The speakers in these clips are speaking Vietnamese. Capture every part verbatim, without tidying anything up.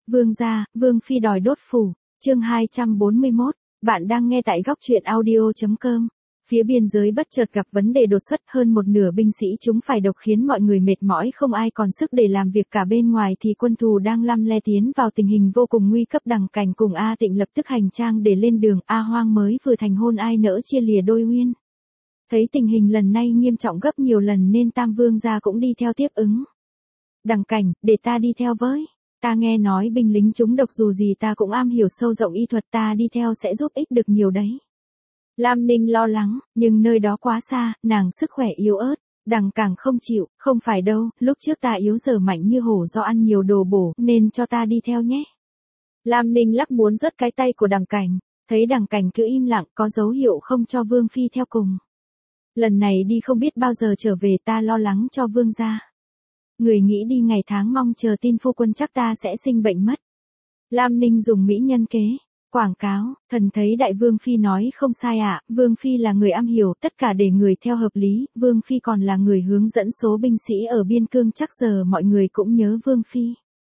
Vương gia, Vương phi đòi đốt phủ, chương hai trăm bốn mươi mốt, bạn đang nghe tại góc truyện audio chấm com. Phía biên giới bất chợt gặp vấn đề đột xuất, hơn một nửa binh sĩ chúng phải độc khiến mọi người mệt mỏi không ai còn sức để làm việc cả. Bên ngoài thì quân thù đang lăm le tiến vào tình hình vô cùng nguy cấp. Đằng Cảnh cùng A Tịnh lập tức hành trang để lên đường. A Hoang mới vừa thành hôn ai nỡ chia lìa đôi uyên. Thấy tình hình lần này nghiêm trọng gấp nhiều lần nên Tam Vương gia cũng đi theo tiếp ứng. Đằng Cảnh, để ta đi theo với. Ta nghe nói binh lính chúng độc dù gì ta cũng am hiểu sâu rộng y thuật, ta đi theo sẽ giúp ích được nhiều đấy. Lam Ninh lo lắng, nhưng nơi đó quá xa, nàng sức khỏe yếu ớt. Đằng càng không chịu, không phải đâu, lúc trước ta yếu giờ mạnh như hổ do ăn nhiều đồ bổ nên cho ta đi theo nhé. Lam Ninh lắc muốn rớt cái tay của Đằng Cảnh, thấy Đằng Cảnh cứ im lặng có dấu hiệu không cho Vương phi theo cùng. Lần này đi không biết bao giờ trở về, ta lo lắng cho Vương gia. Người nghĩ đi ngày tháng mong chờ tin phu quân chắc ta sẽ sinh bệnh mất. Lam Ninh dùng mỹ nhân kế, quảng cáo, thần thấy đại Vương phi nói không sai ạ, à, Vương phi là người am hiểu tất cả để người theo hợp lý, Vương phi còn là người hướng dẫn số binh sĩ ở biên cương, chắc giờ mọi người cũng nhớ Vương phi.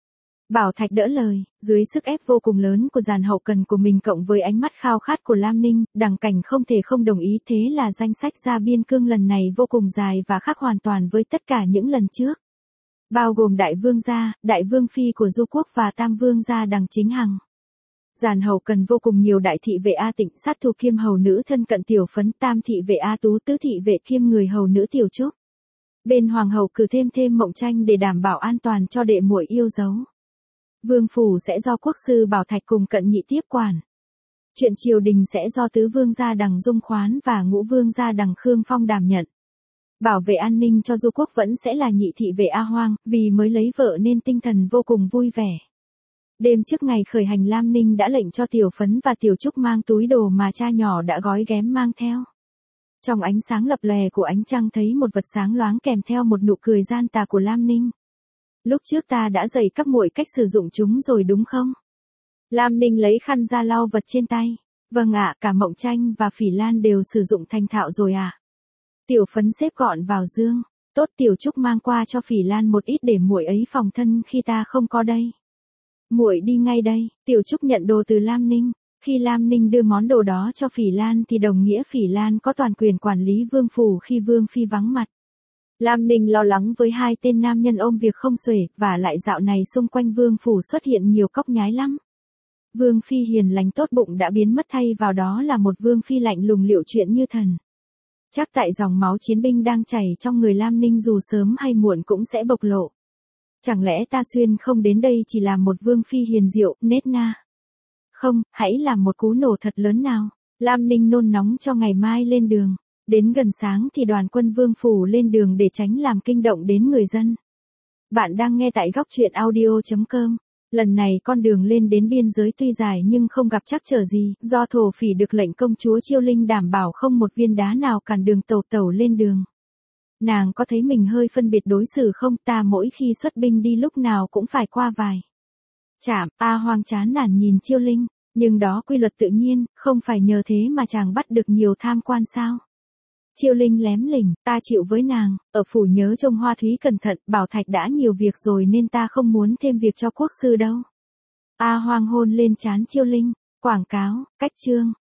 Bảo Thạch đỡ lời, dưới sức ép vô cùng lớn của dàn hậu cần của mình cộng với ánh mắt khao khát của Lam Ninh, Đằng Cảnh không thể không đồng ý. Thế là danh sách ra biên cương lần này vô cùng dài và khác hoàn toàn với tất cả những lần trước. Bao gồm đại vương gia, đại vương phi của Du Quốc và tam vương gia Đằng Chính Hằng. Dàn hậu cần vô cùng nhiều: đại thị vệ A Tịnh, sát thủ kiêm hầu nữ thân cận Tiểu Phấn, tam thị vệ A Tú, tứ thị vệ kiêm người hầu nữ Tiểu Trúc. Bên hoàng hậu cử thêm thêm Mộng Tranh để đảm bảo an toàn cho đệ muội yêu dấu. Vương phủ sẽ do quốc sư Bảo Thạch cùng cận nhị tiếp quản. Chuyện triều đình sẽ do tứ vương gia Đằng Dung Khoán và ngũ vương gia Đằng Khương Phong đảm nhận. Bảo vệ an ninh cho Du Quốc vẫn sẽ là nhị thị vệ A Hoang, vì mới lấy vợ nên tinh thần vô cùng vui vẻ. Đêm trước ngày khởi hành, Lam Ninh đã lệnh cho Tiểu Phấn và Tiểu Trúc mang túi đồ mà cha nhỏ đã gói ghém mang theo. Trong ánh sáng lập lòe của ánh trăng thấy một vật sáng loáng kèm theo một nụ cười gian tà của Lam Ninh. Lúc trước ta đã dạy các muội cách sử dụng chúng rồi đúng không? Lam Ninh lấy khăn ra lau vật trên tay. Vâng ạ, cả Mộng Tranh và Phỉ Lan đều sử dụng thành thạo rồi ạ. À? Tiểu Phấn xếp gọn vào dương. Tốt, Tiểu Trúc mang qua cho Phỉ Lan một ít để muội ấy phòng thân khi ta không có đây. Muội đi ngay đây. Tiểu Trúc nhận đồ từ Lam Ninh. Khi Lam Ninh đưa món đồ đó cho Phỉ Lan thì đồng nghĩa Phỉ Lan có toàn quyền quản lý vương phủ khi Vương phi vắng mặt. Lam Ninh lo lắng với hai tên nam nhân ôm việc không xuể, và lại dạo này xung quanh vương phủ xuất hiện nhiều cóc nhái lắm. Vương phi hiền lành tốt bụng đã biến mất, thay vào đó là một Vương phi lạnh lùng liệu chuyện như thần. Chắc tại dòng máu chiến binh đang chảy trong người Lam Ninh dù sớm hay muộn cũng sẽ bộc lộ. Chẳng lẽ ta xuyên không đến đây chỉ là một Vương phi hiền diệu, nết na? Không, hãy làm một cú nổ thật lớn nào. Lam Ninh nôn nóng cho ngày mai lên đường. Đến gần sáng thì đoàn quân vương phủ lên đường để tránh làm kinh động đến người dân. Bạn đang nghe tại góc truyện audio chấm com. Lần này con đường lên đến biên giới tuy dài nhưng không gặp trắc trở gì, do thổ phỉ được lệnh công chúa Chiêu Linh đảm bảo không một viên đá nào cản đường tàu tàu lên đường. Nàng có thấy mình hơi phân biệt đối xử không? Ta mỗi khi xuất binh đi lúc nào cũng phải qua vài trạm. A Hoang chán nản nhìn Chiêu Linh, nhưng đó quy luật tự nhiên, không phải nhờ thế mà chàng bắt được nhiều tham quan sao? Chiêu Linh lém lỉnh, ta chịu với nàng, ở phủ nhớ trông Hoa Thúy cẩn thận, Bảo Thạch đã nhiều việc rồi nên ta không muốn thêm việc cho quốc sư đâu. A Hoang hôn lên trán Chiêu Linh, quảng cáo, cách chương,